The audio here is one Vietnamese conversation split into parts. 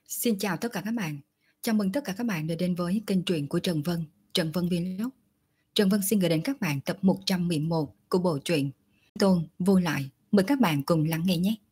Xin chào tất cả các bạn. Chào mừng tất cả các bạn đã đến với kênh truyện của Trần Vân Vlog. Trần Vân xin gửi đến các bạn tập 111 của bộ truyện Tôn Vô Lại. Mời các bạn cùng lắng nghe nhé.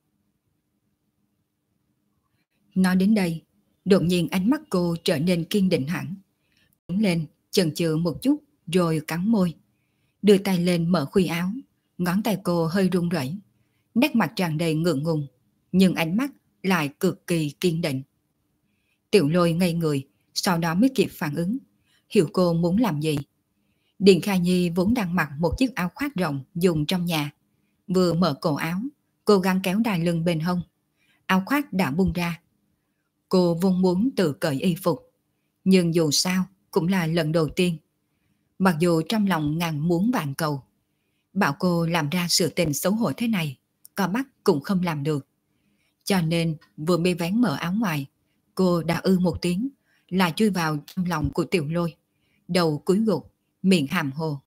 Nói đến đây, đột nhiên ánh mắt cô trở nên kiên định hẳn. Đứng lên, chần chừ một chút rồi cắn môi. Đưa tay lên mở khuy áo, ngón tay cô hơi run rẩy, nét mặt tràn đầy ngượng ngùng, nhưng ánh mắt lại cực kỳ kiên định. Tiểu Lôi ngây người, sau đó mới kịp phản ứng, hiểu cô muốn làm gì. Điền Kha Nhi vốn đang mặc một chiếc áo khoác rộng dùng trong nhà, vừa mở cổ áo, cố gắng kéo đai lưng bên hông. Áo khoác đã bung ra. Cô vốn muốn tự cởi y phục, nhưng dù sao cũng là lần đầu tiên. Mặc dù trong lòng ngàn muốn vạn cầu, bảo cô làm ra sự tình xấu hổ thế này, có bắt cũng không làm được. Cho nên vừa mới vén mở áo ngoài, cô đã một tiếng, là chui vào trong lòng của Tiểu Lôi, đầu cúi gục, miệng hàm hồ.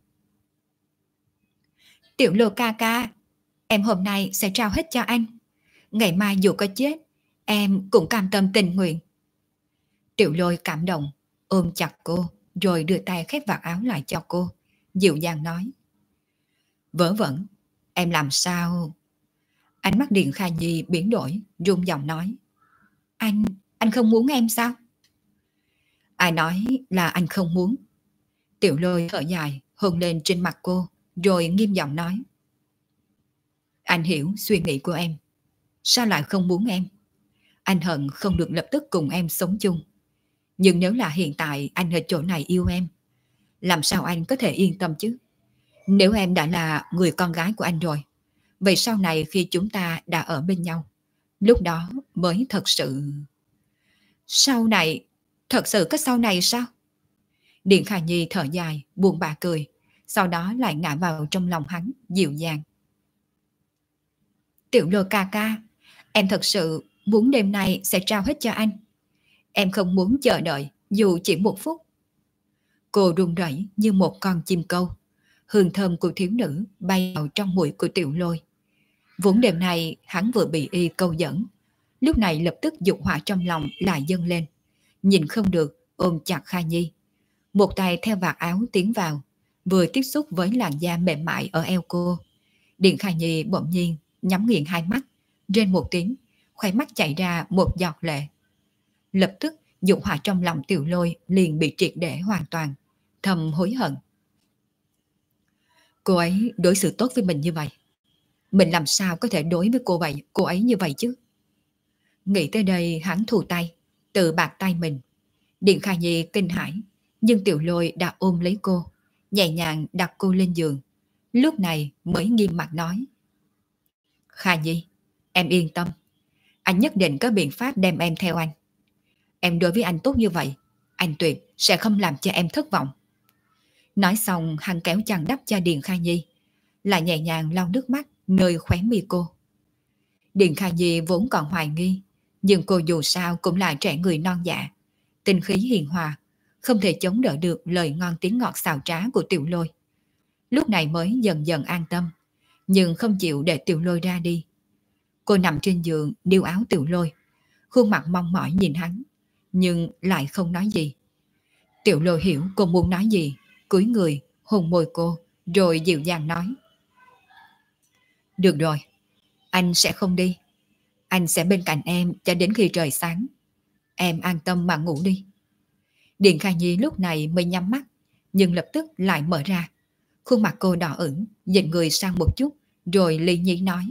Tiểu Lôi ca ca, em hôm nay sẽ trao hết cho anh. Ngày mai dù có chết, em cũng cam tâm tình nguyện. Tiểu Lôi cảm động, ôm chặt cô, rồi đưa tay khép vạt áo lại cho cô, dịu dàng nói. Vớ vẩn, em làm sao? Ánh mắt Điền Kha Nhi biến đổi, run giọng nói. Anh không muốn em sao? Ai nói là anh không muốn? Tiểu Lôi thở dài, hôn lên trên mặt cô, rồi nghiêm giọng nói. Anh hiểu suy nghĩ của em. Sao lại không muốn em? Anh hận không được lập tức cùng em sống chung. Nhưng nếu là hiện tại anh ở chỗ này yêu em, làm sao anh có thể yên tâm chứ? Nếu em đã là người con gái của anh rồi, vậy sau này khi chúng ta đã ở bên nhau, lúc đó mới thật sự... Sau này? Thật sự có sau này sao? Điện Khả Nhi thở dài, buồn bã cười, sau đó lại ngã vào trong lòng hắn, dịu dàng. Tiểu Lôi ca ca, em thật sự muốn đêm nay sẽ trao hết cho anh. Em không muốn chờ đợi, dù chỉ một phút. Cô run rẩy như một con chim câu. Hương thơm của thiếu nữ bay vào trong mũi của Tiểu Lôi. Vốn đêm nay hắn vừa bị y câu dẫn, lúc này lập tức dục hỏa trong lòng lại dâng lên. Nhìn không được, ôm chặt Kha Nhi. Một tay theo vạt áo tiến vào, vừa tiếp xúc với làn da mềm mại ở eo cô. Điện Kha Nhi bỗng nhiên nhắm nghiền hai mắt, rên một tiếng, khóe mắt chảy ra một giọt lệ. Lập tức dục hỏa trong lòng Tiểu Lôi liền bị triệt để hoàn toàn, thầm hối hận. Cô ấy đối xử tốt với mình như vậy, mình làm sao có thể đối với cô ấy như vậy chứ? Nghĩ tới đây hắn thu tay, tự bạc tay mình. Điện Kha Nhi kinh hãi, nhưng Tiểu Lôi đã ôm lấy cô, nhẹ nhàng đặt cô lên giường. Lúc này mới nghiêm mặt nói. Kha Nhi, em yên tâm, anh nhất định có biện pháp đem em theo anh. Em đối với anh tốt như vậy, anh tuyệt sẽ không làm cho em thất vọng. Nói xong hắn kéo chăn đắp cho Điền Kha Nhi, lại nhẹ nhàng lau nước mắt nơi khóe mi cô. Điền Kha Nhi vốn còn hoài nghi, nhưng cô dù sao cũng là trẻ người non dạ, tinh khí hiền hòa, không thể chống đỡ được lời ngon tiếng ngọt xào trá của Tiểu Lôi. Lúc này mới dần dần an tâm, nhưng không chịu để Tiểu Lôi ra đi. Cô nằm trên giường điêu áo Tiểu Lôi, khuôn mặt mong mỏi nhìn hắn, nhưng lại không nói gì. Tiểu Lôi hiểu cô muốn nói gì, cúi người hôn môi cô, rồi dịu dàng nói. Được rồi, anh sẽ không đi. Anh sẽ bên cạnh em cho đến khi trời sáng. Em an tâm mà ngủ đi. Điền Kha Nhi lúc này mới nhắm mắt, nhưng lập tức lại mở ra. Khuôn mặt cô đỏ ửng, nhìn người sang một chút, rồi lý nhí nói.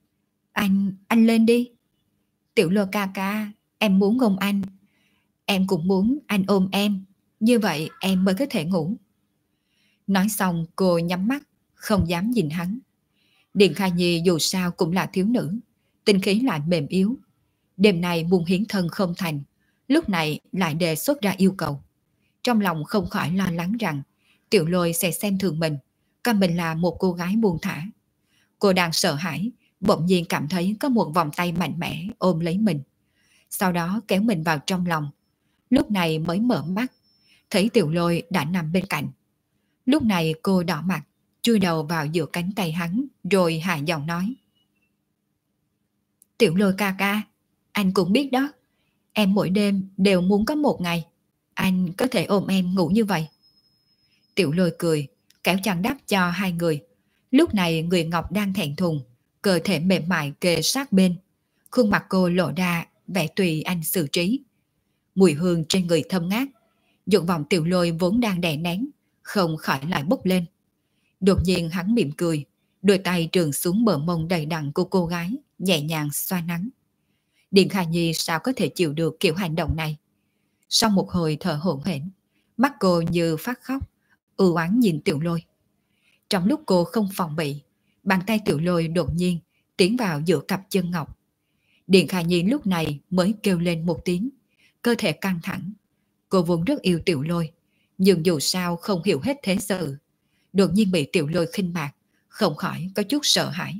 Anh lên đi. Tiểu Lôi ca ca, em muốn ôm anh. Em cũng muốn anh ôm em, như vậy em mới có thể ngủ. Nói xong cô nhắm mắt, không dám nhìn hắn. Điền Kha Nhi dù sao cũng là thiếu nữ, tinh khí lại mềm yếu. Đêm nay buông hiến thân không thành, lúc này lại đề xuất ra yêu cầu. Trong lòng không khỏi lo lắng rằng Tiểu Lôi sẽ xem thường mình, coi mình là một cô gái buông thả. Cô đang sợ hãi, bỗng nhiên cảm thấy có một vòng tay mạnh mẽ ôm lấy mình. Sau đó kéo mình vào trong lòng. Lúc này mới mở mắt, thấy Tiểu Lôi đã nằm bên cạnh. Lúc này cô đỏ mặt, chui đầu vào giữa cánh tay hắn, rồi hạ giọng nói. Tiểu Lôi ca ca, anh cũng biết đó, Em mỗi đêm đều muốn có một ngày anh có thể ôm em ngủ như vậy. Tiểu Lôi cười, kéo chăn đắp cho hai người. Lúc này người Ngọc đang thẹn thùng, cơ thể mềm mại kề sát bên. Khuôn mặt cô lộ ra vẻ tùy anh xử trí. Mùi hương trên người thơm ngát, dục vọng Tiểu Lôi vốn đang đè nén, không khỏi lại bốc lên. Đột nhiên hắn mỉm cười, đôi tay trường xuống bờ mông đầy đặn của cô gái, nhẹ nhàng xoa nắng. Điền Khả Nhi sao có thể chịu được kiểu hành động này? Sau một hồi thở hổn hển, mắt cô như phát khóc, u oán nhìn Tiểu Lôi. Trong lúc cô không phòng bị, bàn tay Tiểu Lôi đột nhiên tiến vào giữa cặp chân ngọc. Điền Khả Nhi lúc này mới kêu lên một tiếng, cơ thể căng thẳng. Cô vốn rất yêu Tiểu Lôi, nhưng dù sao không hiểu hết thế sự. Đột nhiên bị Tiểu Lôi khinh bạc, không khỏi có chút sợ hãi.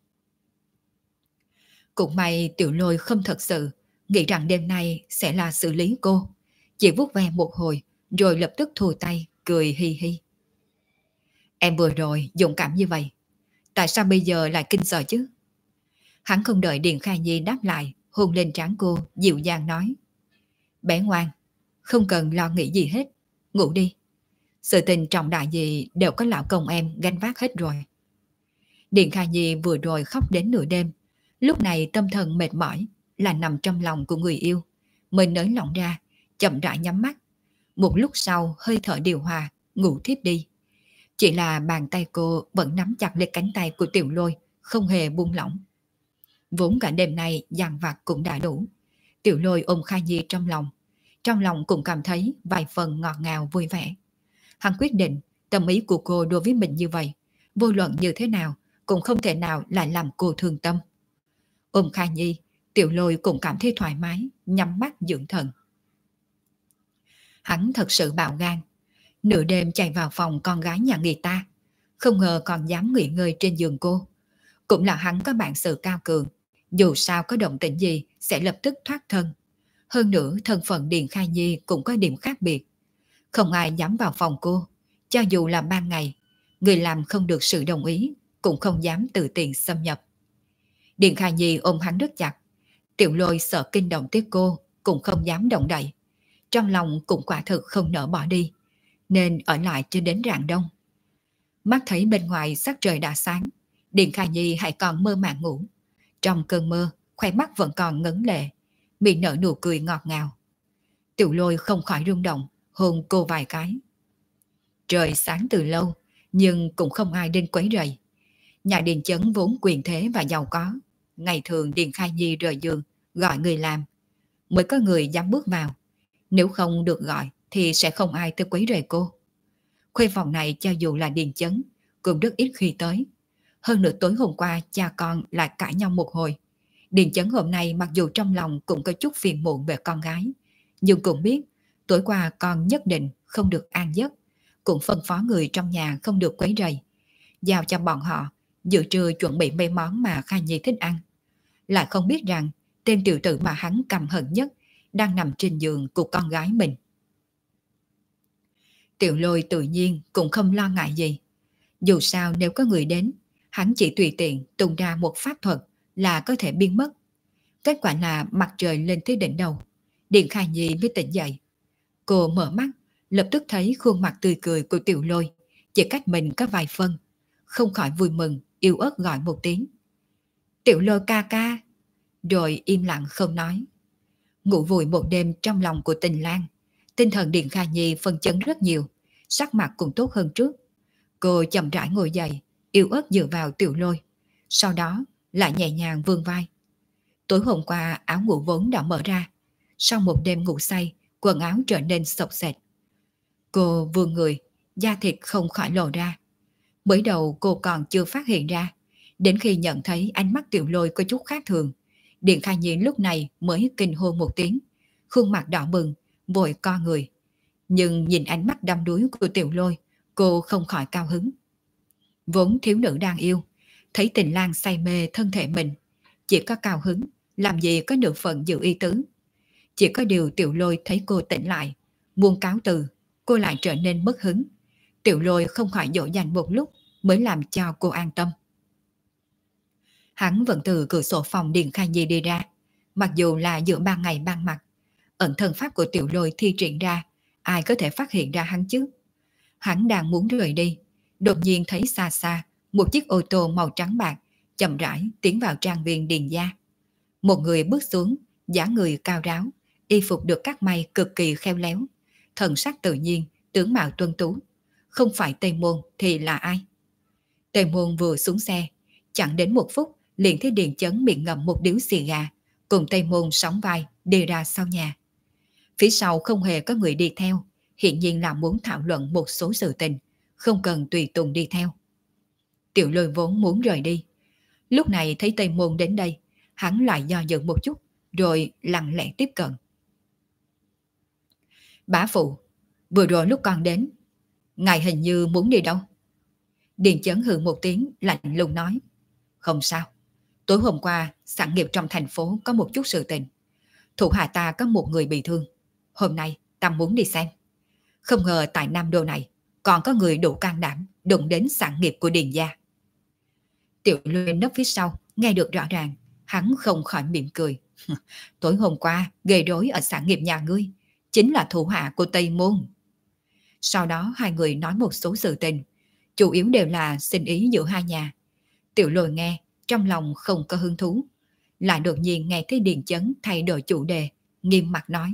Cũng may Tiểu Lôi không thật sự nghĩ rằng đêm nay sẽ là xử lý cô. Chỉ vuốt ve một hồi, rồi lập tức thu tay, cười hi hi. Em vừa rồi dũng cảm như vậy, tại sao bây giờ lại kinh sợ chứ? Hắn không đợi Điền Khả Nhi đáp lại, hôn lên trán cô, dịu dàng nói. Bé ngoan, không cần lo nghĩ gì hết, ngủ đi. Sự tình trọng đại gì đều có lão công em gánh vác hết rồi. Điền Khả Nhi vừa rồi khóc đến nửa đêm, lúc này tâm thần mệt mỏi, là nằm trong lòng của người yêu. Mới nới lỏng ra, chậm rãi nhắm mắt. Một lúc sau hơi thở điều hòa, ngủ thiếp đi. Chỉ là bàn tay cô vẫn nắm chặt lấy cánh tay của Tiểu Lôi, không hề buông lỏng. Vốn cả đêm nay dằn vặt cũng đã đủ. Tiểu Lôi ôm Kha Nhi trong lòng cũng cảm thấy vài phần ngọt ngào vui vẻ. Hắn quyết định tâm ý của cô đối với mình như vậy, vô luận như thế nào cũng không thể nào lại làm cô thương tâm. Ôm Kha Nhi, Tiểu Lôi cũng cảm thấy thoải mái, nhắm mắt dưỡng thần. Hắn thật sự bạo gan, nửa đêm chạy vào phòng con gái nhà người ta, không ngờ còn dám nghỉ ngơi trên giường cô. Cũng là hắn có bản sự cao cường, dù sao có động tĩnh gì sẽ lập tức thoát thân. Hơn nữa thân phận Điền Khả Nhi cũng có điểm khác biệt. Không ai dám vào phòng cô, cho dù là ban ngày, người làm không được sự đồng ý, cũng không dám tự tiện xâm nhập. Điền Khả Nhi ôm hắn rất chặt, Tiểu Lôi sợ kinh động tới cô, cũng không dám động đậy. Trong lòng cũng quả thực không nỡ bỏ đi, nên ở lại cho đến rạng đông. Mắt thấy bên ngoài sắc trời đã sáng, Điền Khả Nhi hãy còn mơ màng ngủ. Trong cơn mơ, khóe mắt vẫn còn ngấn lệ, miệng nở nụ cười ngọt ngào. Tiểu Lôi không khỏi rung động, hôn cô vài cái. Trời sáng từ lâu, nhưng cũng không ai đến quấy rầy. Nhà Điền Chấn vốn quyền thế và giàu có. Ngày thường Điền Khả Nhi rời giường, gọi người làm, mới có người dám bước vào. Nếu không được gọi, thì sẽ không ai tới quấy rầy cô. Khuê phòng này cho dù là Điền Chấn, cũng rất ít khi tới. Hơn nữa tối hôm qua cha con lại cãi nhau một hồi. Điền Chấn hôm nay mặc dù trong lòng cũng có chút phiền muộn về con gái, nhưng cũng biết tối qua con nhất định không được an giấc, cũng phân phó người trong nhà không được quấy rầy, giao cho bọn họ dự trưa chuẩn bị mấy món mà Kha Nhi thích ăn. Lại không biết rằng tên tiểu tử mà hắn căm hận nhất đang nằm trên giường của con gái mình. Tiểu Lôi tự nhiên cũng không lo ngại gì. Dù sao nếu có người đến, hắn chỉ tùy tiện tung ra một pháp thuật là có thể biến mất. Kết quả là mặt trời lên tới đỉnh đầu, Điền Khả Nhi mới tỉnh dậy. Cô mở mắt, lập tức thấy khuôn mặt tươi cười của Tiểu Lôi chỉ cách mình có vài phân, không khỏi vui mừng, yếu ớt gọi một tiếng. Tiểu Lôi ca ca, rồi im lặng không nói. Ngủ vùi một đêm trong lòng của Tình Lan, tinh thần Điền Khả Nhi phân chấn rất nhiều, sắc mặt cũng tốt hơn trước. Cô chậm rãi ngồi dậy, yếu ớt dựa vào Tiểu Lôi, sau đó lại nhẹ nhàng vươn vai. Tối hôm qua áo ngủ vốn đã mở ra, sau một đêm ngủ say, quần áo trở nên xộc xệch. Cô vươn người, da thịt không khỏi lộ ra. Mới đầu cô còn chưa phát hiện ra, đến khi nhận thấy ánh mắt Tiểu Lôi có chút khác thường, Điền Khả Nhi lúc này mới kinh hô một tiếng, khuôn mặt đỏ bừng, vội co người. Nhưng nhìn ánh mắt đăm đuối của Tiểu Lôi, cô không khỏi cao hứng. Vốn thiếu nữ đang yêu, thấy Tình Lan say mê thân thể mình, chỉ có cao hứng, làm gì có nửa phần giữ ý tứ. Chỉ có điều Tiểu Lôi thấy cô tỉnh lại, muốn cáo từ, cô lại trở nên mất hứng. Tiểu Lôi không khỏi dỗ dành một lúc mới làm cho cô an tâm. Hắn vẫn từ cửa sổ phòng Điền Khả Nhi đi ra, mặc dù là giữa ban ngày ban mặt, ẩn thân pháp của Tiểu Lôi thi triển ra, ai có thể phát hiện ra hắn chứ? Hắn đang muốn rời đi, đột nhiên thấy xa xa một chiếc ô tô màu trắng bạc chậm rãi tiến vào trang viên Điền gia. Một người bước xuống, dáng người cao ráo, y phục được cắt may cực kỳ khéo léo, thần sắc tự nhiên, tướng mạo tuân tú. Không phải Tây Môn thì là ai? Tây Môn vừa xuống xe, chẳng đến một phút liền thấy Điền Chấn miệng ngậm một điếu xì gà, cùng Tây Môn sóng vai đi ra sau nhà. Phía sau không hề có người đi theo, hiện nhiên là muốn thảo luận một số sự tình, không cần tùy tùng đi theo. Tiểu Lôi vốn muốn rời đi, lúc này thấy Tây Môn đến đây, hắn lại do dự một chút, rồi lặng lẽ tiếp cận. Bá phụ, vừa rồi lúc con đến, ngài hình như muốn đi đâu? Điền Chấn hừ một tiếng lạnh lùng nói. Không sao, tối hôm qua sản nghiệp trong thành phố có một chút sự tình. Thủ hạ ta có một người bị thương. Hôm nay ta muốn đi xem. Không ngờ tại Nam Đô này còn có người đủ can đảm đụng đến sản nghiệp của Điền gia. Tiểu Lôi nấp phía sau nghe được rõ ràng, hắn không khỏi mỉm cười. Tối hôm qua gây rối ở sản nghiệp nhà ngươi chính là thủ hạ của Tây Môn. Sau đó hai người nói một số sự tình, chủ yếu đều là sinh ý giữa hai nhà. Tiểu Lôi nghe, trong lòng không có hứng thú. Lại đột nhiên nghe thấy Điền Chấn thay đổi chủ đề, nghiêm mặt nói.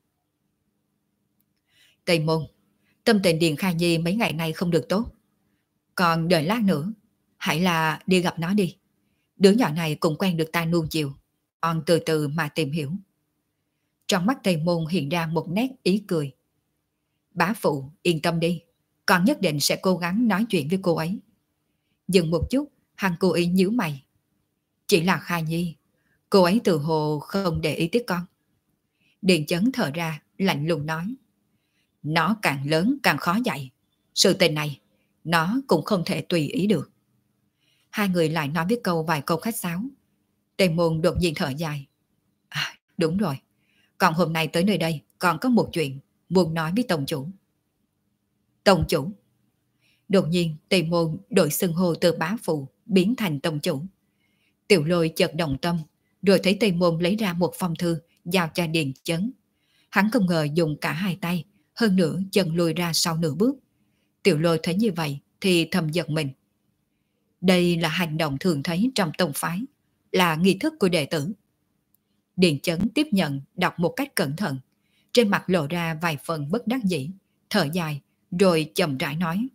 Tây Môn, tâm tình Điền Kha Nhi mấy ngày nay không được tốt. Còn đợi lát nữa, hãy là đi gặp nó đi. Đứa nhỏ này cũng quen được ta nuông chiều, còn từ từ mà tìm hiểu. Trong mắt Tây Môn hiện ra một nét ý cười. Bá phụ, yên tâm đi, con nhất định sẽ cố gắng nói chuyện với cô ấy. Dừng một chút, hắn cố ý nhíu mày. Chỉ là Kha Nhi, cô ấy tự hồ không để ý tới con. Điền Chấn thở ra, lạnh lùng nói. Nó càng lớn càng khó dạy. Sự tình này, nó cũng không thể tùy ý được. Hai người lại nói với vài câu khách sáo. Tề Môn đột nhiên thở dài. À, đúng rồi. Còn hôm nay tới nơi đây còn có một chuyện muốn nói với Tổng chủ. Tổng chủ. Đột nhiên Tề Môn đổi xưng hô từ bá phụ biến thành Tổng chủ. Tiểu Lôi chợt động tâm, rồi thấy Tề Môn lấy ra một phong thư giao cho Điền Chấn. Hắn không ngờ dùng cả hai tay, hơn nữa chân lùi ra sau nửa bước. Tiểu Lôi thấy như vậy thì thầm giật mình. Đây là hành động thường thấy trong tông phái, là nghi thức của đệ tử. Điền Chấn tiếp nhận đọc một cách cẩn thận, trên mặt lộ ra vài phần bất đắc dĩ, thở dài, rồi chậm rãi nói.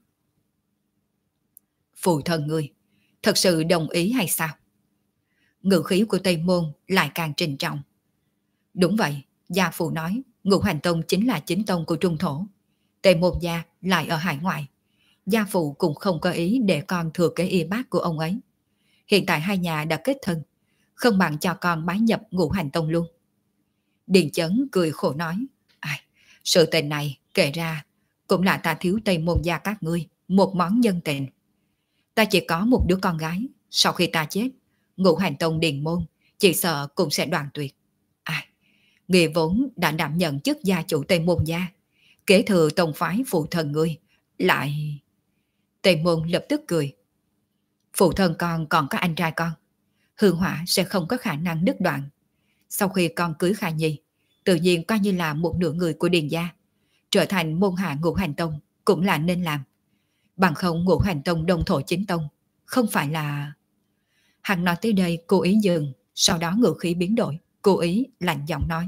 Phụ thân ngươi, thật sự đồng ý hay sao? Ngữ khí của Tây Môn lại càng trịnh trọng. Đúng vậy, gia phụ nói, Ngũ Hành Tông chính là chính tông của Trung Thổ. Tây Môn gia lại ở hải ngoại. Gia phụ cũng không có ý để con thừa kế y bác của ông ấy. Hiện tại hai nhà đã kết thân, không bằng cho con bái nhập Ngũ Hành Tông luôn. Điền Chấn cười khổ nói. Ai, sự tình này kể ra cũng là ta thiếu Tây Môn gia các ngươi một món nhân tình. Ta chỉ có một đứa con gái, sau khi ta chết, Ngũ Hành Tông Điền Môn chỉ sợ cũng sẽ đoạn tuyệt. Ai, người vốn đã đảm nhận chức gia chủ Tây Môn gia, kế thừa tông phái phụ thân ngươi, lại... Tây Môn lập tức cười. Phụ thân con còn có anh trai con, hương hỏa sẽ không có khả năng đứt đoạn. Sau khi con cưới Kha Nhi, tự nhiên coi như là một nửa người của Điền gia, trở thành môn hạ Ngũ Hành Tông cũng là nên làm. Bằng không Ngũ Hành Tông đông thổ chính tông, không phải là... Hắn nói tới đây cố ý dừng, sau đó ngữ khí biến đổi, cố ý lạnh giọng nói.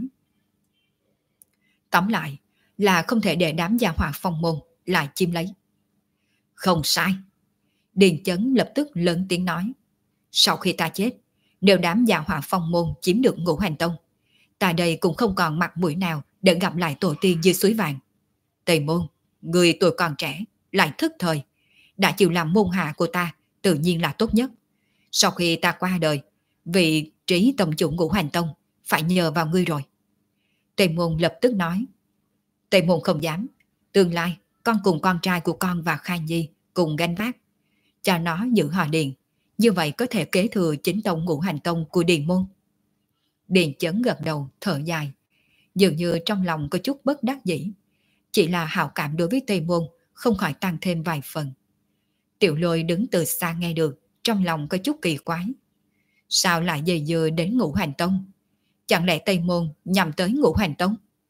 Tóm lại là không thể để đám gia hỏa phong môn lại chiếm lấy. Không sai. Điền Chấn lập tức lớn tiếng nói. Sau khi ta chết, nếu đám gia hỏa phong môn chiếm được Ngũ Hành Tông, ta đây cũng không còn mặt mũi nào để gặp lại tổ tiên dưới suối vàng. Tây Môn, người tuổi còn trẻ, lại thức thời, đã chịu làm môn hạ của ta, tự nhiên là tốt nhất. Sau khi ta qua đời, vị trí tổng chủ Ngũ Hành Tông phải nhờ vào ngươi rồi. Tây Môn lập tức nói. Tây Môn không dám, tương lai con cùng con trai của con và Khai Nhi cùng gánh vác, cho nó giữ họ Điền, như vậy có thể kế thừa chính tông Ngũ Hành Tông của Điền Môn. Điền Chấn gật đầu thở dài, dường như trong lòng có chút bất đắc dĩ, chỉ là hảo cảm đối với Tây Môn không khỏi tăng thêm vài phần. Tiểu Lôi đứng từ xa nghe được, trong lòng có chút kỳ quái. Sao lại dây dưa đến Ngũ Hành Tông? Chẳng lẽ Tây Môn nhằm tới Ngũ Hành Tông?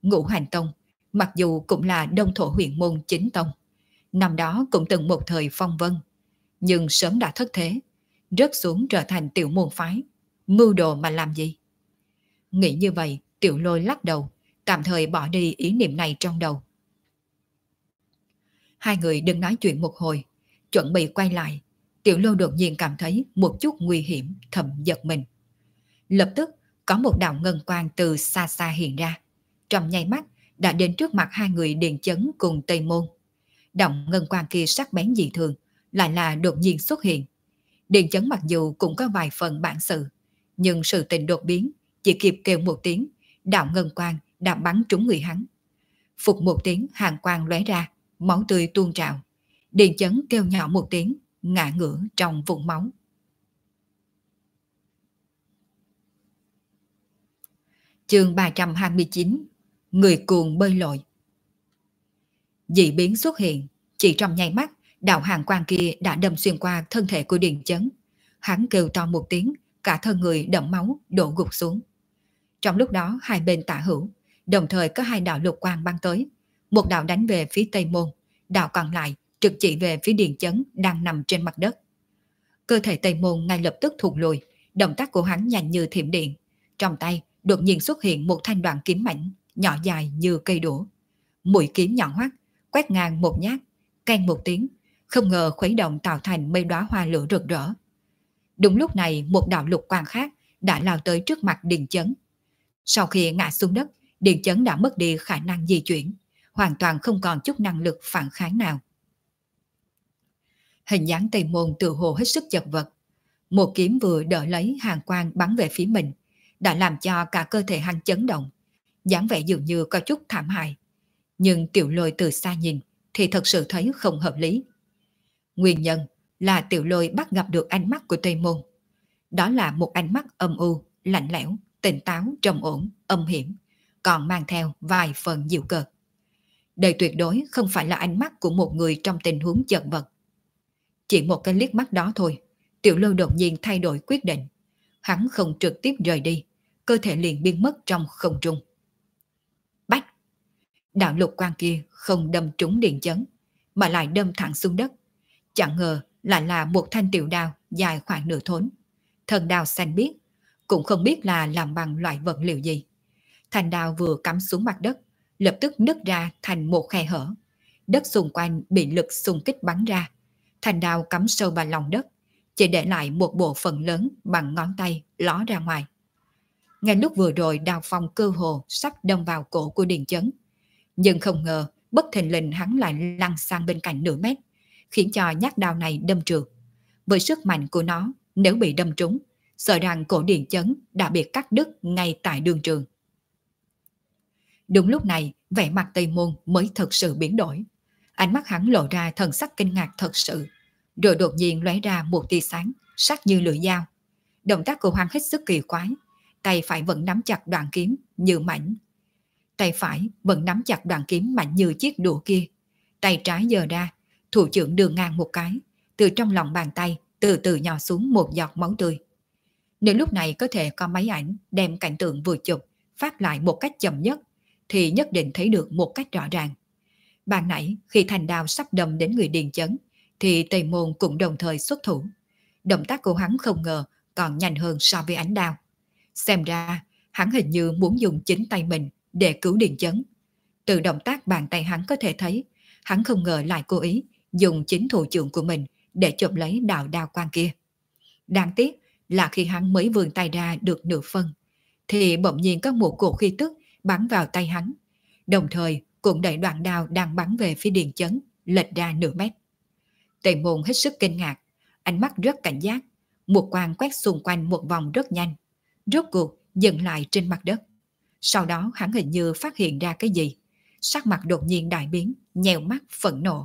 Ngũ Hành Tông, mặc dù cũng là đông thổ huyền môn chính tông, năm đó cũng từng một thời phong vân, nhưng sớm đã thất thế, rớt xuống trở thành tiểu môn phái, mưu đồ mà làm gì? Nghĩ như vậy, Tiểu Lôi lắc đầu, tạm thời bỏ đi ý niệm này trong đầu. Hai người đừng nói chuyện một hồi, chuẩn bị quay lại, Tiểu Lôi đột nhiên cảm thấy một chút nguy hiểm, thầm giật mình. Lập tức, có một đạo ngân quang từ xa xa hiện ra, trong nháy mắt đã đến trước mặt hai người Điền Chấn cùng Tây Môn. Đạo ngân quang kia sắc bén dị thường, lại là đột nhiên xuất hiện. Điền Chấn mặc dù cũng có vài phần bản sự, nhưng sự tình đột biến, chỉ kịp kêu một tiếng, đạo ngân quang đã bắn trúng người hắn. Phục một tiếng, hàn quang lóe ra, máu tươi tuôn trào. Điền Chấn kêu nhỏ một tiếng, ngã ngửa trong vũng máu. Chương 329, người cuồng bơi lội. Dị biến xuất hiện, chỉ trong nháy mắt, đạo hàn quang kia đã đâm xuyên qua thân thể của Điền Chấn. Hắn kêu to một tiếng, cả thân người đẫm máu đổ gục xuống. Trong lúc đó, hai bên tả hữu, đồng thời có hai đạo lục quang băng tới. Một đạo đánh về phía Tây Môn, đạo còn lại trực chỉ về phía Điền Chấn đang nằm trên mặt đất. Cơ thể Tây Môn ngay lập tức thụt lùi, động tác của hắn nhanh như thiểm điện. Trong tay đột nhiên xuất hiện một thanh đoạn kiếm mảnh, nhỏ dài như cây đũa. Mũi kiếm nhọn hoắt, quét ngang một nhát, keng một tiếng, không ngờ khuấy động tạo thành mây đóa hoa lửa rực rỡ. Đúng lúc này, một đạo lục quang khác đã lao tới trước mặt Điền Chấn. Sau khi ngã xuống đất, Điền Chấn đã mất đi khả năng di chuyển, hoàn toàn không còn chút năng lực phản kháng nào. Hình dáng Tây Môn tự hồ hết sức chật vật. Một kiếm vừa đỡ lấy hàn quang bắn về phía mình, đã làm cho cả cơ thể hắn chấn động, dáng vẻ dường như có chút thảm hại. Nhưng Tiểu Lôi từ xa nhìn thì thật sự thấy không hợp lý. Nguyên nhân là Tiểu Lôi bắt gặp được ánh mắt của Tây Môn. Đó là một ánh mắt âm u, lạnh lẽo, tỉnh táo, trầm ổn, âm hiểm, còn mang theo vài phần dịu cợt. Đây tuyệt đối không phải là ánh mắt của một người trong tình huống chật vật. Chỉ một cái liếc mắt đó thôi, Tiểu Lôi đột nhiên thay đổi quyết định. Hắn không trực tiếp rời đi, cơ thể liền biến mất trong không trung. Bách! Đạo lục quang kia không đâm trúng Điền Chấn, mà lại đâm thẳng xuống đất. Chẳng ngờ lại là một thanh tiểu đao dài khoảng nửa thốn. Thân đao xanh biếc, cũng không biết là làm bằng loại vật liệu gì. Thanh đao vừa cắm xuống mặt đất, lập tức nứt ra thành một khe hở. Đất xung quanh bị lực xung kích bắn ra. Thanh đao cắm sâu vào lòng đất, chỉ để lại một bộ phận lớn bằng ngón tay ló ra ngoài. Ngay lúc vừa rồi đao phong cơ hồ sắp đâm vào cổ của Điền Chấn, nhưng không ngờ bất thình lình hắn lại lăn sang bên cạnh nửa mét, khiến cho nhát đao này đâm trượt. Với sức mạnh của nó, nếu bị đâm trúng, sợ rằng cổ Điền Chấn đã bị cắt đứt ngay tại đường trường. Đúng lúc này, vẻ mặt Tây Môn mới thật sự biến đổi. Ánh mắt hắn lộ ra thần sắc kinh ngạc thật sự, rồi đột nhiên lóe ra một tia sáng, sắc như lưỡi dao. Động tác của hắn hết sức kỳ quái, tay phải vẫn nắm chặt đoạn kiếm như mảnh. Tay phải vẫn nắm chặt đoạn kiếm mạnh như chiếc đũa kia. Tay trái giơ ra, thủ trưởng đường ngang một cái, từ trong lòng bàn tay từ từ nhỏ xuống một giọt máu tươi. Nếu lúc này có thể có máy ảnh đem cảnh tượng vừa chụp phát lại một cách chậm nhất, thì nhất định thấy được một cách rõ ràng. Ban nãy khi thanh đao sắp đâm đến người Điền Chấn, thì Tây Môn cũng đồng thời xuất thủ. Động tác của hắn không ngờ còn nhanh hơn so với ánh đao. Xem ra hắn hình như muốn dùng chính tay mình để cứu Điền Chấn. Từ động tác bàn tay hắn có thể thấy, hắn không ngờ lại cố ý dùng chính thủ trưởng của mình để chụp lấy đạo đao quang kia. Đáng tiếc là khi hắn mới vươn tay ra được nửa phân, thì bỗng nhiên có một cổ khí tức bắn vào tay hắn, đồng thời cũng đẩy đoạn đao đang bắn về phía Điền Chấn lệch ra nửa mét. Tề Môn hết sức kinh ngạc, ánh mắt rất cảnh giác, một quang quét xung quanh một vòng rất nhanh, rốt cuộc dừng lại trên mặt đất. Sau đó hắn hình như phát hiện ra cái gì, sắc mặt đột nhiên đại biến, nhèo mắt phẫn nộ.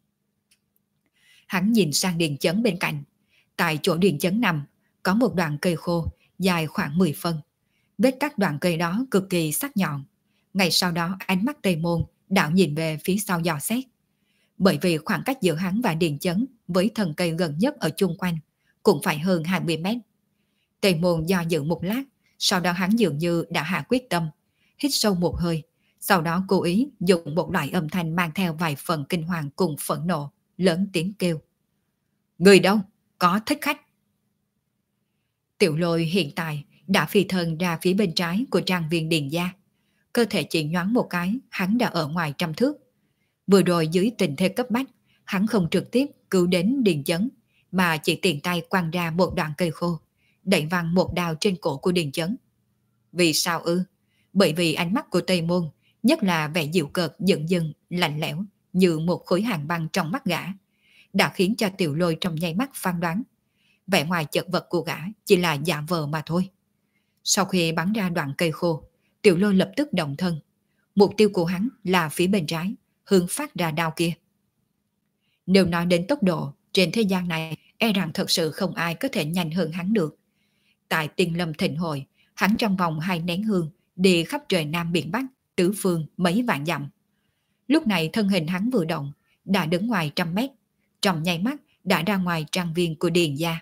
Hắn nhìn sang Điền Chấn bên cạnh. Tại chỗ Điền Chấn nằm, có một đoạn cây khô dài khoảng 10 phân. Vết cắt đoạn cây đó cực kỳ sắc nhọn. Ngay sau đó ánh mắt Tây Môn đảo nhìn về phía sau dò xét. Bởi vì khoảng cách giữa hắn và Điền Chấn với thân cây gần nhất ở chung quanh cũng phải hơn 20 mét. Tây Môn do dự một lát, sau đó hắn dường như đã hạ quyết tâm, hít sâu một hơi, Sau đó cố ý dùng một loại âm thanh mang theo vài phần kinh hoàng cùng phẫn nộ, lớn tiếng kêu. Người đâu? Có thích khách. Tiểu Lôi hiện tại đã phi thân ra phía bên trái của trang viên Điền gia. Cơ thể chỉ nhoáng một cái, hắn đã ở ngoài trăm thước. Vừa rồi dưới tình thế cấp bách, hắn không trực tiếp cứu đến Điền Chấn, mà chỉ tiện tay quăng ra một đoạn cây khô, đẩy văng một đao trên cổ của Điền Chấn. Vì sao ư? Bởi vì ánh mắt của Tây Môn, nhất là vẻ dịu cợt giận dưng, lạnh lẽo như một khối hàng băng trong mắt gã, đã khiến cho Tiểu Lôi trong nháy mắt phán đoán. Vẻ ngoài chật vật của gã chỉ là giả vờ mà thôi. Sau khi bắn ra đoạn cây khô, Tiểu Lôi lập tức động thân. Mục tiêu của hắn là phía bên trái, hướng phát ra đao kia. Nếu nói đến tốc độ, trên thế gian này e rằng thật sự không ai có thể nhanh hơn hắn được. Tại Tiên Lâm Thịnh Hội, hắn trong vòng 2 nén hương đi khắp trời Nam Biển Bắc, tứ phương mấy vạn dặm. Lúc này thân hình hắn vừa động, đã đứng ngoài 100 mét, trong nháy mắt đã ra ngoài trang viên của Điền gia.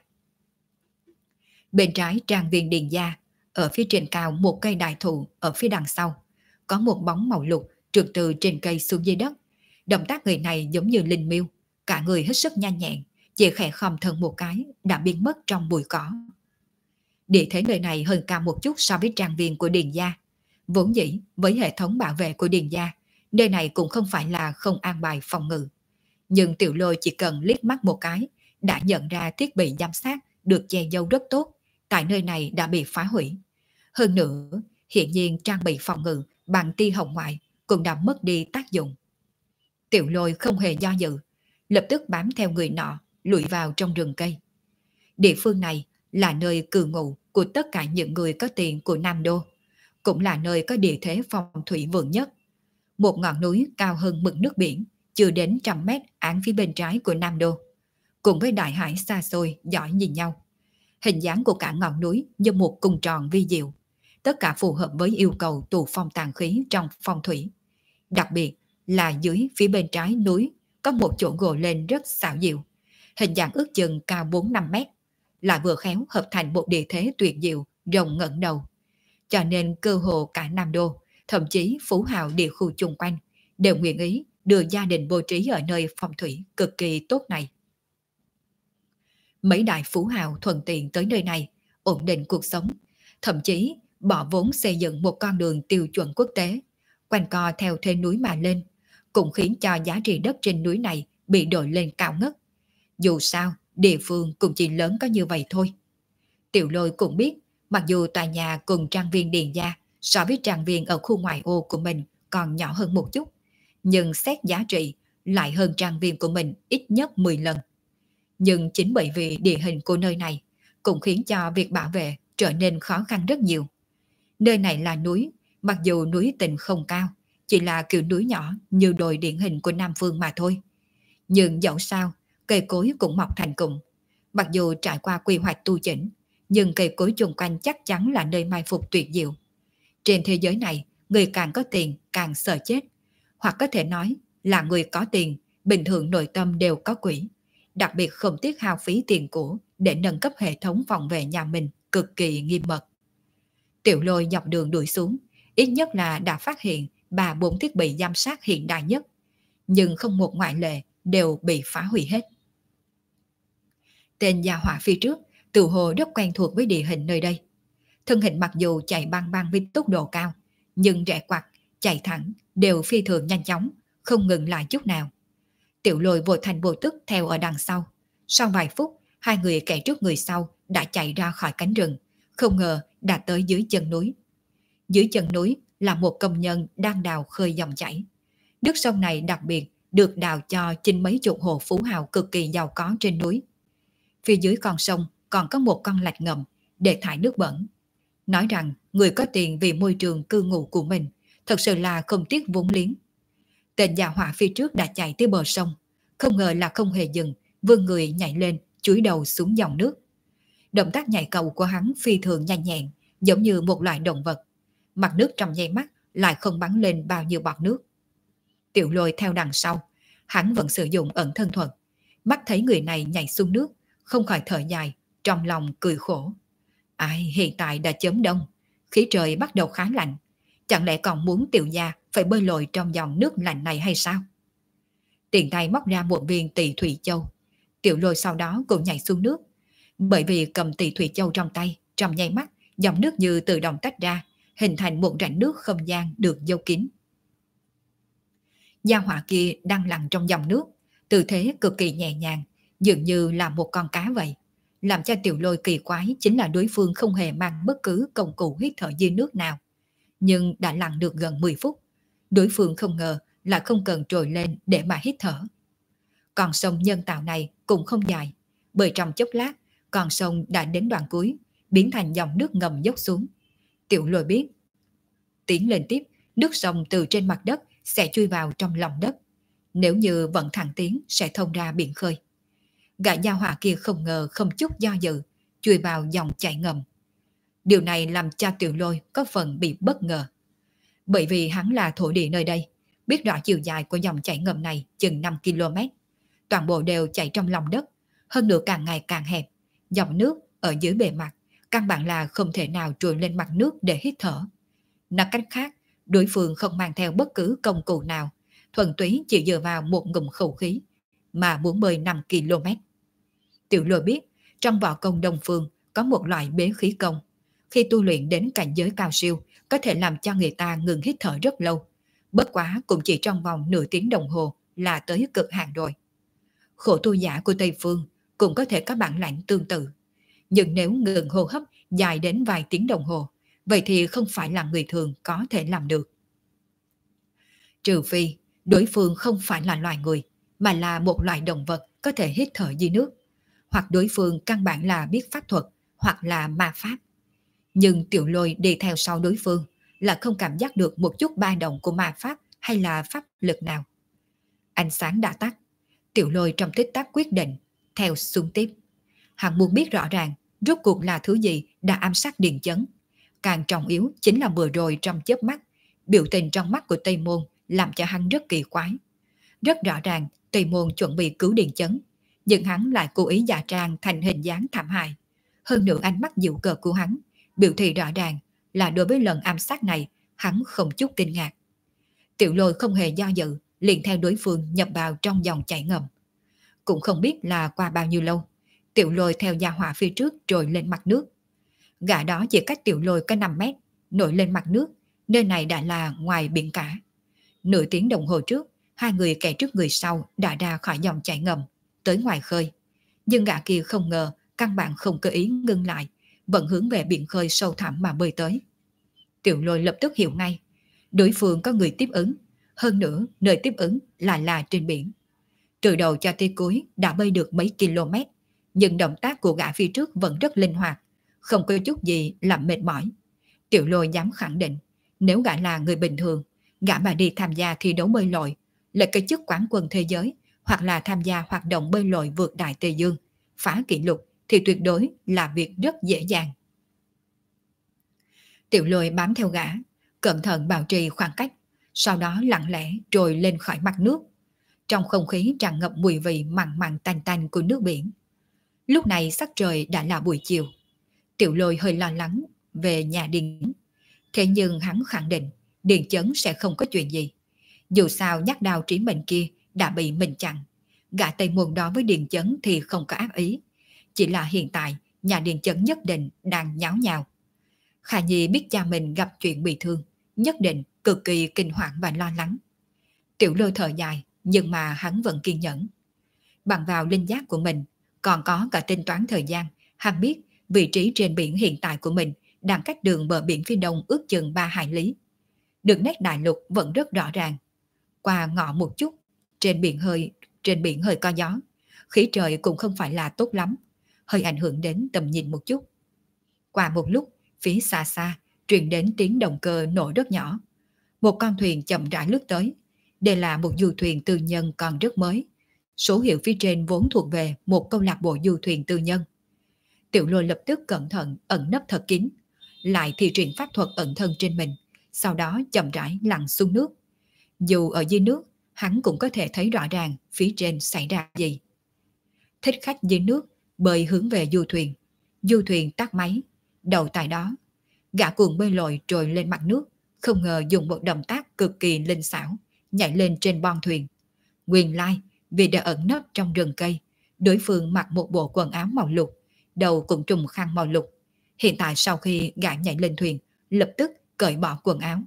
Bên trái trang viên Điền gia, ở phía trên cao một cây đại thụ, ở phía đằng sau có một bóng màu lục trượt từ trên cây xuống dưới đất. Động tác người này giống như linh miêu, cả người hết sức nhanh nhẹn, chỉ khẽ khom thân một cái đã biến mất trong bụi cỏ. Địa thế nơi này hơn cao một chút so với trang viên của Điền gia. Vốn dĩ với hệ thống bảo vệ của Điền gia, nơi này cũng không phải là không an bài phòng ngự. Nhưng Tiểu Lôi chỉ cần liếc mắt một cái đã nhận ra thiết bị giám sát được che giấu rất tốt tại nơi này đã bị phá hủy. Hơn nữa, hiện nhiên trang bị phòng ngự bằng tia hồng ngoại cũng đã mất đi tác dụng. Tiểu Lôi không hề do dự, lập tức bám theo người nọ lùi vào trong rừng cây. Địa phương này là nơi cư ngụ của tất cả những người có tiền của Nam Đô, cũng là nơi có địa thế phong thủy vượng nhất. Một ngọn núi cao hơn mực nước biển, chưa đến 100 mét án phía bên trái của Nam Đô, cùng với đại hải xa xôi dõi nhìn nhau. Hình dáng của cả ngọn núi như một cung tròn vi diệu, tất cả phù hợp với yêu cầu tụ phong tàn khí trong phong thủy. Đặc biệt là dưới phía bên trái núi có một chỗ gồ lên rất xảo diệu, hình dạng ước chừng cao 4-5 mét, lại vừa khéo hợp thành một địa thế tuyệt diệu rồng ngẩng đầu. Cho nên cơ hồ cả Nam Đô, thậm chí phú hào địa khu chung quanh đều nguyện ý đưa gia đình bố trí ở nơi phong thủy cực kỳ tốt này. Mấy đại phú hào thuận tiện tới nơi này, ổn định cuộc sống, thậm chí bỏ vốn xây dựng một con đường tiêu chuẩn quốc tế, quanh co theo thế núi mà lên, cũng khiến cho giá trị đất trên núi này bị đội lên cao ngất. Dù sao, địa phương cũng chỉ lớn có như vậy thôi. Tiểu Lôi cũng biết, mặc dù tòa nhà cùng trang viên Điền gia so với trang viên ở khu ngoại ô của mình còn nhỏ hơn một chút, nhưng xét giá trị lại hơn trang viên của mình ít nhất 10 lần. Nhưng chính bởi vì địa hình của nơi này cũng khiến cho việc bảo vệ trở nên khó khăn rất nhiều. Nơi này là núi, mặc dù núi tình không cao, chỉ là kiểu núi nhỏ như đồi điển hình của Nam Phương mà thôi. Nhưng dẫu sao, cây cối cũng mọc thành cụm. Mặc dù trải qua quy hoạch tu chỉnh, nhưng cây cối chung quanh chắc chắn là nơi mai phục tuyệt diệu. Trên thế giới này, người càng có tiền càng sợ chết. Hoặc có thể nói là người có tiền, bình thường nội tâm đều có quỷ. Đặc biệt không tiếc hao phí tiền của để nâng cấp hệ thống phòng vệ nhà mình cực kỳ nghiêm mật. Tiểu Lôi dọc đường đuổi xuống, ít nhất là đã phát hiện 3-4 thiết bị giám sát hiện đại nhất. Nhưng không một ngoại lệ đều bị phá hủy hết. Tên gia hỏa phía trước tự hồ rất quen thuộc với địa hình nơi đây. Thân hình mặc dù chạy băng băng với tốc độ cao, nhưng rẽ quặt, chạy thẳng đều phi thường nhanh chóng, không ngừng lại chút nào. Tiểu Lôi vô thành vô tức theo ở đằng sau. Sau vài phút, hai người kẻ trước người sau đã chạy ra khỏi cánh rừng, không ngờ đã tới dưới chân núi. Dưới chân núi là một công nhân đang đào khơi dòng chảy. Nước sông này đặc biệt được đào cho chính mấy chục hộ phú hào cực kỳ giàu có trên núi. Phía dưới con sông còn có một con lạch ngầm để thải nước bẩn. Nói rằng người có tiền vì môi trường cư ngụ của mình thật sự là không tiếc vốn liếng. Tên già họa phía trước đã chạy tới bờ sông, không ngờ là không hề dừng, vươn người nhảy lên, chúi đầu xuống dòng nước. Động tác nhảy cầu của hắn phi thường nhanh nhẹn, giống như một loại động vật. Mặt nước trong nháy mắt lại không bắn lên bao nhiêu bọt nước. Tiểu Lôi theo đằng sau, hắn vẫn sử dụng ẩn thân thuật. Mắt thấy người này nhảy xuống nước, không khỏi thở dài, trong lòng cười khổ. Ai hiện tại đã chớm đông, khí trời bắt đầu khá lạnh. Chẳng lẽ còn muốn Tiểu gia phải bơi lội trong dòng nước lạnh này hay sao? Tiện tay móc ra một viên Tỳ Thủy Châu. Tiểu Lôi sau đó cũng nhảy xuống nước. Bởi vì cầm Tỳ Thủy Châu trong tay, trong nháy mắt, dòng nước như tự động tách ra, hình thành một rãnh nước không gian được giấu kín. Gia hỏa kia đang lặn trong dòng nước, tư thế cực kỳ nhẹ nhàng, dường như là một con cá vậy. Làm cho Tiểu Lôi kỳ quái chính là đối phương không hề mang bất cứ công cụ hít thở dưới nước nào. Nhưng đã lặn được gần 10 phút, đối phương không ngờ là không cần trồi lên để mà hít thở. Con sông nhân tạo này cũng không dài, bởi trong chốc lát, con sông đã đến đoạn cuối, biến thành dòng nước ngầm dốc xuống. Tiểu Lôi biết, tiến lên tiếp, nước sông từ trên mặt đất sẽ chui vào trong lòng đất. Nếu như vận thẳng tiến sẽ thông ra biển khơi. Gã gia hỏa kia không ngờ không chút do dự, chui vào dòng chảy ngầm. Điều này làm cho Tiểu Lôi có phần bị bất ngờ. Bởi vì hắn là thổ địa nơi đây, biết rõ chiều dài của dòng chảy ngầm này chừng 5 km. Toàn bộ đều chảy trong lòng đất, hơn nữa càng ngày càng hẹp. Dòng nước ở dưới bề mặt, căn bản là không thể nào trồi lên mặt nước để hít thở. Nói cách khác, đối phương không mang theo bất cứ công cụ nào, thuần túy chỉ dựa vào một ngụm khẩu khí, mà muốn bơi 5 km. Tiểu Lôi biết, trong võ công Đông Phương có một loại bế khí công. Khi tu luyện đến cảnh giới cao siêu, có thể làm cho người ta ngừng hít thở rất lâu. Bất quá cũng chỉ trong vòng nửa tiếng đồng hồ là tới cực hạn rồi. Khổ tu giả của Tây Phương cũng có thể có bản lãnh tương tự. Nhưng nếu ngừng hô hấp dài đến vài tiếng đồng hồ, vậy thì không phải là người thường có thể làm được. Trừ phi, đối phương không phải là loài người, mà là một loài động vật có thể hít thở dưới nước. Hoặc đối phương căn bản là biết pháp thuật, hoặc là ma pháp. Nhưng Tiểu Lôi đi theo sau đối phương là không cảm giác được một chút ba động của ma pháp hay là pháp lực nào. Ánh sáng đã tắt, Tiểu Lôi trong tích tắc quyết định, theo xuống tiếp. Hắn muốn biết rõ ràng rốt cuộc là thứ gì đã ám sát Điền Chấn. Càng trọng yếu chính là vừa rồi trong chớp mắt, biểu tình trong mắt của Tây Môn làm cho hắn rất kỳ quái. Rất rõ ràng Tây Môn chuẩn bị cứu Điền Chấn, nhưng hắn lại cố ý giả trang thành hình dáng thảm hại. Hơn nữa ánh mắt dịu cợt của hắn biểu thị rõ ràng là đối với lần ám sát này hắn không chút kinh ngạc. Tiểu Lôi không hề do dự, liền theo đối phương nhập vào trong dòng chảy ngầm. Cũng không biết là qua bao nhiêu lâu, Tiểu Lôi theo gia hỏa phía trước trồi lên mặt nước. Gã đó chỉ cách Tiểu Lôi có 5 mét, nổi lên mặt nước, nơi này đã là ngoài biển cả. Nửa tiếng đồng hồ trước, hai người kẻ trước người sau đã ra khỏi dòng chảy ngầm, tới ngoài khơi. Nhưng gã kia không ngờ, căn bản không cơ ý ngưng lại, vẫn hướng về biển khơi sâu thẳm mà bơi tới. Tiểu Lôi lập tức hiểu ngay, đối phương có người tiếp ứng, hơn nữa nơi tiếp ứng là trên biển. Từ đầu cho tới cuối đã bơi được mấy km, nhưng động tác của gã phía trước vẫn rất linh hoạt, không có chút gì làm mệt mỏi. Tiểu Lôi dám khẳng định, nếu gã là người bình thường, gã mà đi tham gia thi đấu bơi lội, lấy cái chức quán quân thế giới, hoặc là tham gia hoạt động bơi lội vượt đại Tây Dương, phá kỷ lục thì tuyệt đối là việc rất dễ dàng. Tiểu Lôi bám theo gã, cẩn thận bảo trì khoảng cách, sau đó lặng lẽ trồi lên khỏi mặt nước. Trong không khí tràn ngập mùi vị mặn mặn tanh tanh của nước biển. Lúc này sắc trời đã là buổi chiều. Tiểu Lôi hơi lo lắng về nhà Điền. Thế nhưng hắn khẳng định Điền Chấn sẽ không có chuyện gì. Dù sao nhát đao trí mệnh kia đã bị mình chặn. Gã Tây Môn đó với Điền Chấn thì không có ác ý. Chỉ là hiện tại nhà Điền Chấn nhất định đang nháo nhào. Khả Nhi biết cha mình gặp chuyện bị thương, nhất định cực kỳ kinh hoàng và lo lắng. Tiểu Lôi thở dài, nhưng mà hắn vẫn kiên nhẫn. Bằng vào linh giác của mình, còn có cả tính toán thời gian, hắn biết vị trí trên biển hiện tại của mình đang cách đường bờ biển phía đông ước chừng 3 hải lý. Đường nét đại lục vẫn rất rõ ràng. Qua ngọ một chút, trên biển hơi có gió, khí trời cũng không phải là tốt lắm, hơi ảnh hưởng đến tầm nhìn một chút. Qua một lúc, phía xa xa truyền đến tiếng động cơ nổ rất nhỏ. Một con thuyền chậm rãi lướt tới. Đây là một du thuyền tư nhân còn rất mới. Số hiệu phía trên vốn thuộc về một câu lạc bộ du thuyền tư nhân. Tiểu Lôi lập tức cẩn thận ẩn nấp thật kín, lại thi triển pháp thuật ẩn thân trên mình, sau đó chậm rãi lặn xuống nước. Dù ở dưới nước, hắn cũng có thể thấy rõ ràng phía trên xảy ra gì. Thích khách dưới nước bơi hướng về du thuyền tắt máy, đầu tại đó. Gã cuồng bơi lội trồi lên mặt nước, không ngờ dùng một động tác cực kỳ linh xảo, nhảy lên trên bon thuyền. Nguyên lai, vì đã ẩn nấp trong rừng cây, đối phương mặc một bộ quần áo màu lục, đầu cũng trùm khăn màu lục. Hiện tại sau khi gã nhảy lên thuyền, lập tức cởi bỏ quần áo.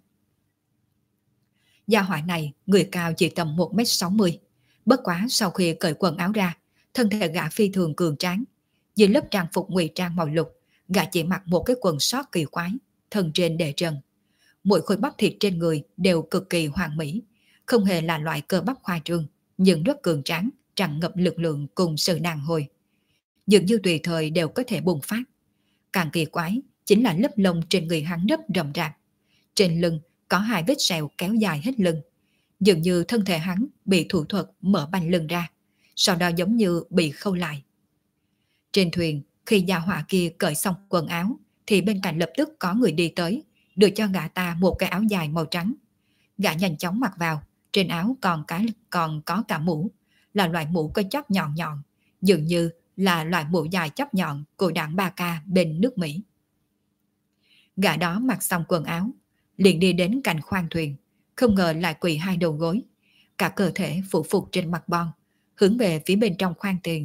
Gia hỏa này người cao chỉ tầm 1m60. Bất quá sau khi cởi quần áo ra, thân thể gã phi thường cường tráng. Dưới lớp trang phục ngụy trang màu lục, gã chỉ mặc một cái quần sót kỳ quái, thân trên để trần. Mỗi khối bắp thịt trên người đều cực kỳ hoàn mỹ, không hề là loại cơ bắp khoa trương, nhưng rất cường tráng, tràn ngập lực lượng cùng sự đàn hồi. Dường như tùy thời đều có thể bùng phát. Càng kỳ quái chính là lớp lông trên người hắn rất rậm rạp. Trên lưng có 2 vết sẹo kéo dài hết lưng. Dường như thân thể hắn bị thủ thuật mở banh lưng ra, sau đó giống như bị khâu lại. Trên thuyền, khi gia hỏa kia cởi xong quần áo, thì bên cạnh lập tức có người đi tới, đưa cho gã ta một cái áo dài màu trắng. Gã nhanh chóng mặc vào, trên áo còn có cả mũ, là loại mũ có chóp nhọn nhọn, dường như là loại mũ dài chóp nhọn của đảng Ba-ca bên nước Mỹ. Gã đó mặc xong quần áo, liền đi đến cạnh khoang thuyền, không ngờ lại quỳ 2 đầu gối, cả cơ thể phủ phục trên mặt bon, hướng về phía bên trong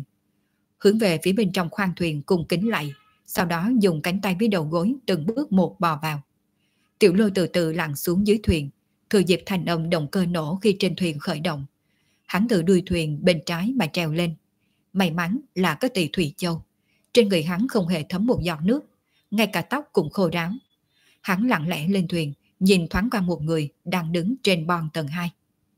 khoang thuyền cung kính lạy, sau đó dùng cánh tay với đầu gối từng bước một bò vào. Tiểu Lôi từ từ lặn xuống dưới thuyền, thừa dịp thanh âm động cơ nổ khi trên thuyền khởi động. Hắn từ đuôi thuyền bên trái mà trèo lên. May mắn là có tỷ thủy châu, trên người hắn không hề thấm một giọt nước, ngay cả tóc cũng khô ráo. Hắn lặng lẽ lên thuyền, nhìn thoáng qua một người đang đứng trên bon tầng 2.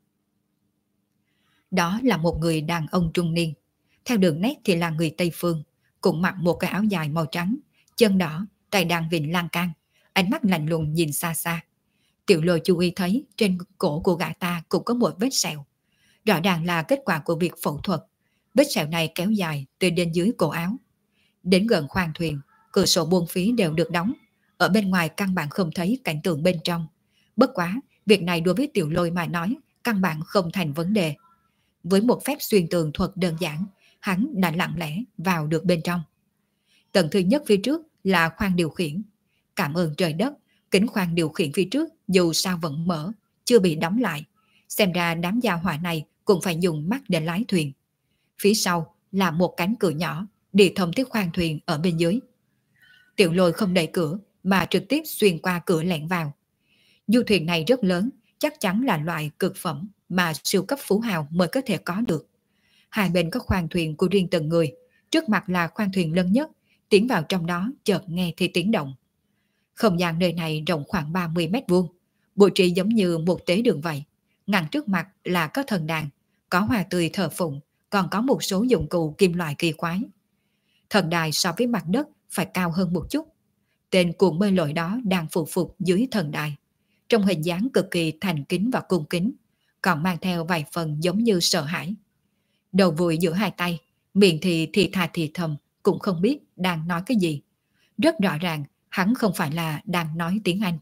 Đó là một người đàn ông trung niên, theo đường nét thì là người Tây Phương, cũng mặc một cái áo dài màu trắng, chân đỏ, tay đang vịn lan can, ánh mắt lạnh lùng nhìn xa xa. Tiểu Lôi chú ý thấy trên cổ của gã ta cũng có một vết sẹo, rõ ràng là kết quả của việc phẫu thuật. Vết sẹo này kéo dài từ đến dưới cổ áo. Đến gần khoang thuyền, cửa sổ buông phía đều được đóng, ở bên ngoài căn bản không thấy cảnh tượng bên trong. Bất quá, việc này đối với Tiểu Lôi mà nói, căn bản không thành vấn đề. Với một phép xuyên tường thuật đơn giản, hắn đã lặng lẽ vào được bên trong. Tầng thứ nhất phía trước là khoang điều khiển. Cảm ơn trời đất, kính khoang điều khiển phía trước dù sao vẫn mở, chưa bị đóng lại. Xem ra đám gia hỏa này cũng phải dùng mắt để lái thuyền. Phía sau là một cánh cửa nhỏ, đi thông tiếp khoang thuyền ở bên dưới. Tiểu Lôi không đẩy cửa mà trực tiếp xuyên qua cửa lẻn vào. Du thuyền này rất lớn, chắc chắn là loại cực phẩm mà siêu cấp phú hào mới có thể có được. Hai bên có khoang thuyền của riêng từng người, trước mặt là khoang thuyền lớn nhất, tiến vào trong đó chợt nghe thì tiếng động. Không gian nơi này rộng khoảng 30 mét vuông, bố trí giống như một tế đường vậy. Ngăn trước mặt là có thần đàn, có hoa tươi thờ phụng, còn có một số dụng cụ kim loại kỳ quái. Thần đài so với mặt đất phải cao hơn một chút. Tên cuồng bơi lội đó đang phụ phục dưới thần đài, trong hình dáng cực kỳ thành kính và cung kính, còn mang theo vài phần giống như sợ hãi. Đầu vùi giữa hai tay, miệng thì thà thì thầm, cũng không biết đang nói cái gì. Rất rõ ràng, hắn không phải là đang nói tiếng Anh.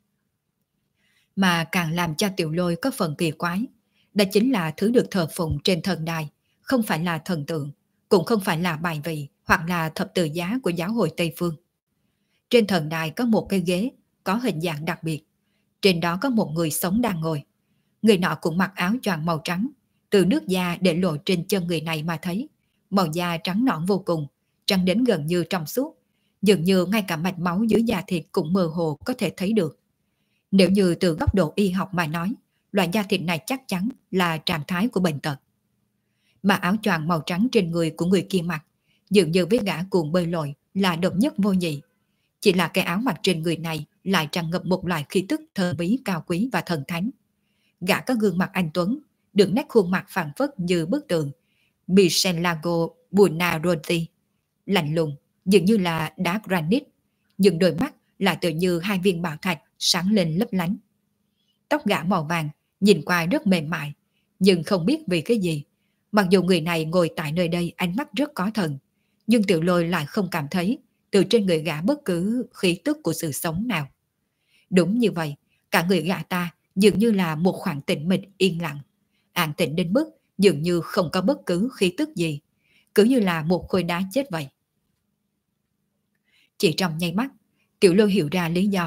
Mà càng làm cho Tiểu Lôi có phần kỳ quái, đó chính là thứ được thờ phụng trên thần đài, không phải là thần tượng, cũng không phải là bài vị hoặc là thập tự giá của giáo hội Tây Phương. Trên thần đài có một cái ghế, có hình dạng đặc biệt. Trên đó có một người sống đang ngồi. Người nọ cũng mặc áo choàng màu trắng, từ nước da để lộ trên chân người này mà thấy. Màu da trắng nõn vô cùng, trắng đến gần như trong suốt. Dường như ngay cả mạch máu dưới da thịt cũng mơ hồ có thể thấy được. Nếu như từ góc độ y học mà nói, loại da thịt này chắc chắn là trạng thái của bệnh tật. Mà áo choàng màu trắng trên người của người kia mặc, dường như với gã cuồng bơi lội là độc nhất vô nhị. Chỉ là cái áo mặc trên người này lại tràn ngập một loại khí tức thơ bí cao quý và thần thánh. Gã có gương mặt anh tuấn, đường nét khuôn mặt phảng phất như bức tượng Michelangelo Buonarroti, lạnh lùng, dường như là đá granite, nhưng đôi mắt lại tựa như 2 viên bảo thạch sáng lên lấp lánh. Tóc gã màu vàng, nhìn qua rất mềm mại, nhưng không biết vì cái gì. Mặc dù người này ngồi tại nơi đây ánh mắt rất có thần, nhưng Tiểu Lôi lại không cảm thấy từ trên người gã bất cứ khí tức của sự sống nào. Đúng như vậy, cả người gã ta dường như là một khoảng tĩnh mịch yên lặng, an tĩnh đến mức dường như không có bất cứ khí tức gì, cứ như là một khối đá chết vậy. Chỉ trong nháy mắt, Tiểu Lôi hiểu ra lý do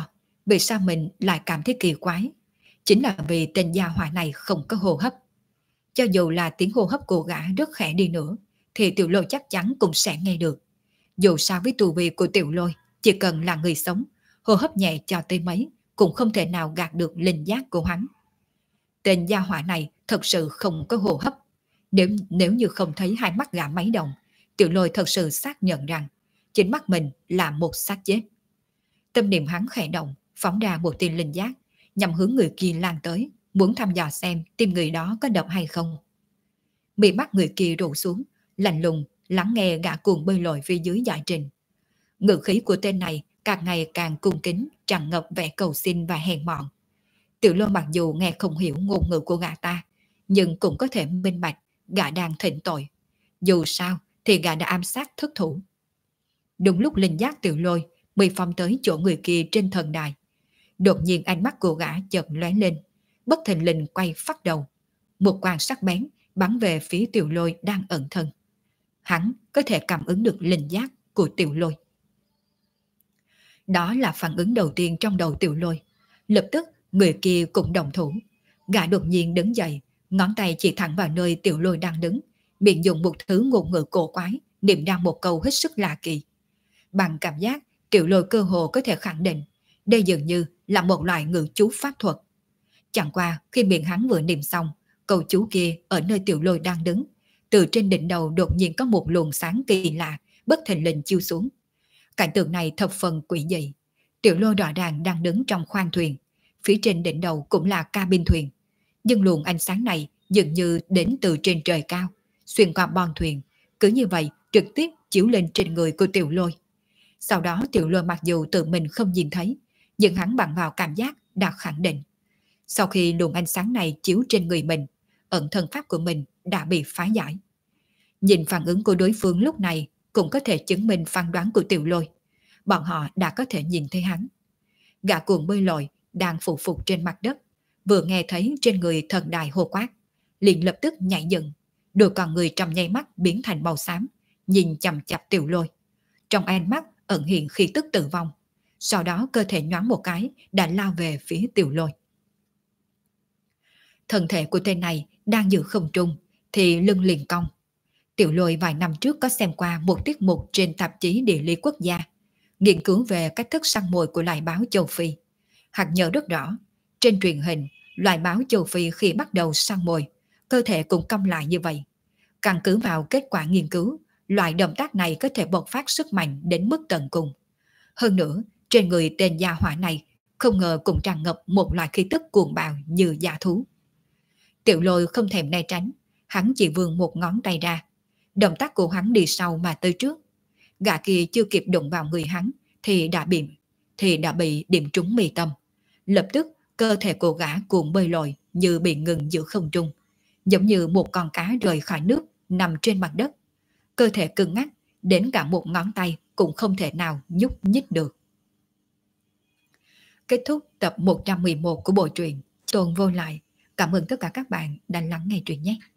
Vì sao mình lại cảm thấy kỳ quái? Chính là vì tên gia hỏa này không có hô hấp. Cho dù là tiếng hô hấp của gã rất khẽ đi nữa, thì Tiểu Lôi chắc chắn cũng sẽ nghe được. Dù sao với tu vi của Tiểu Lôi, chỉ cần là người sống, hô hấp nhẹ cho tới mấy, cũng không thể nào gạt được linh giác của hắn. Tên gia hỏa này thật sự không có hô hấp. Nếu như không thấy hai mắt gã máy động, Tiểu Lôi thật sự xác nhận rằng chính mắt mình là một xác chết. Tâm niệm hắn khẽ động, phóng ra một tia linh giác, nhằm hướng người kia lan tới, muốn thăm dò xem tim người đó có đập hay không. Mí mắt người kia rủ xuống, lạnh lùng lắng nghe gã cuồng bơi lội phía dưới giải trình. Ngữ khí của tên này càng ngày càng cung kính, tràn ngập vẻ cầu xin và hèn mọn. Tiểu Lôi mặc dù nghe không hiểu ngôn ngữ của gã ta, nhưng cũng có thể minh bạch gã đang thỉnh tội. Dù sao thì gã đã ám sát thất thủ. Đúng lúc linh giác Tiểu Lôi bị phong tới chỗ người kia trên thần đài, đột nhiên ánh mắt của gã chợt lóe lên, bất thình lình quay phát đầu. Một quang sắc bén bắn về phía Tiểu Lôi đang ẩn thân. Hắn có thể cảm ứng được linh giác của Tiểu Lôi. Đó là phản ứng đầu tiên trong đầu Tiểu Lôi. Lập tức người kia cũng đồng thủ. Gã đột nhiên đứng dậy, ngón tay chỉ thẳng vào nơi Tiểu Lôi đang đứng, miệng dùng một thứ ngôn ngữ cổ quái niệm ra một câu hết sức lạ kỳ. Bằng cảm giác, Tiểu Lôi cơ hồ có thể khẳng định đây dường như là một loại ngữ chú pháp thuật. Chẳng qua khi miệng hắn vừa niệm xong, câu chú kia ở nơi Tiểu Lôi đang đứng, từ trên đỉnh đầu đột nhiên có một luồng sáng kỳ lạ bất thình lình chiếu xuống. Cảnh tượng này thập phần quỷ dị. Tiểu Lôi rõ ràng đang đứng trong khoang thuyền, phía trên đỉnh đầu cũng là cabin thuyền, nhưng luồng ánh sáng này dường như đến từ trên trời cao, xuyên qua bon thuyền, cứ như vậy trực tiếp chiếu lên trên người của Tiểu Lôi. Sau đó Tiểu Lôi mặc dù tự mình không nhìn thấy, nhưng hắn bằng vào cảm giác đã khẳng định. Sau khi luồng ánh sáng này chiếu trên người mình, ẩn thân pháp của mình đã bị phá giải. Nhìn phản ứng của đối phương lúc này cũng có thể chứng minh phán đoán của Tiểu Lôi. Bọn họ đã có thể nhìn thấy hắn. Gã cuồng bơi lội đang phụ phục trên mặt đất, vừa nghe thấy trên người thần đài hô quát, liền lập tức nhảy dựng, đôi con người trong nháy mắt biến thành màu xám, nhìn chằm chằm Tiểu Lôi. Trong ánh mắt ẩn hiện khí tức tử vong. Sau đó cơ thể nhoáng một cái đã lao về phía Tiểu Lôi. Thân thể của tên này đang giữ không trung thì lưng liền cong. Tiểu Lôi vài năm trước có xem qua một tiết mục trên tạp chí địa lý quốc gia, nghiên cứu về cách thức săn mồi của loài báo châu Phi. Hắn nhớ rất rõ, trên truyền hình, loài báo châu Phi khi bắt đầu săn mồi, cơ thể cũng cong lại như vậy. Căn cứ vào kết quả nghiên cứu, loại động tác này có thể bộc phát sức mạnh đến mức tận cùng. Hơn nữa, trên người tên gia hỏa này không ngờ cũng tràn ngập một loại khí tức cuồng bạo như dã thú. Tiểu Lôi không thèm né tránh, hắn chỉ vươn một ngón tay ra. Động tác của hắn đi sau mà tới trước. Gã kia chưa kịp đụng vào người hắn thì đã bị điểm trúng mi tâm. Lập tức cơ thể của gã cuộn bơi lội như bị ngừng giữa không trung, giống như một con cá rời khỏi nước nằm trên mặt đất. Cơ thể cứng ngắc, đến cả một ngón tay cũng không thể nào nhúc nhích được. Kết thúc tập 111 của bộ truyện Tôn Vô Lại. Cảm ơn tất cả các bạn đã lắng nghe truyện nhé.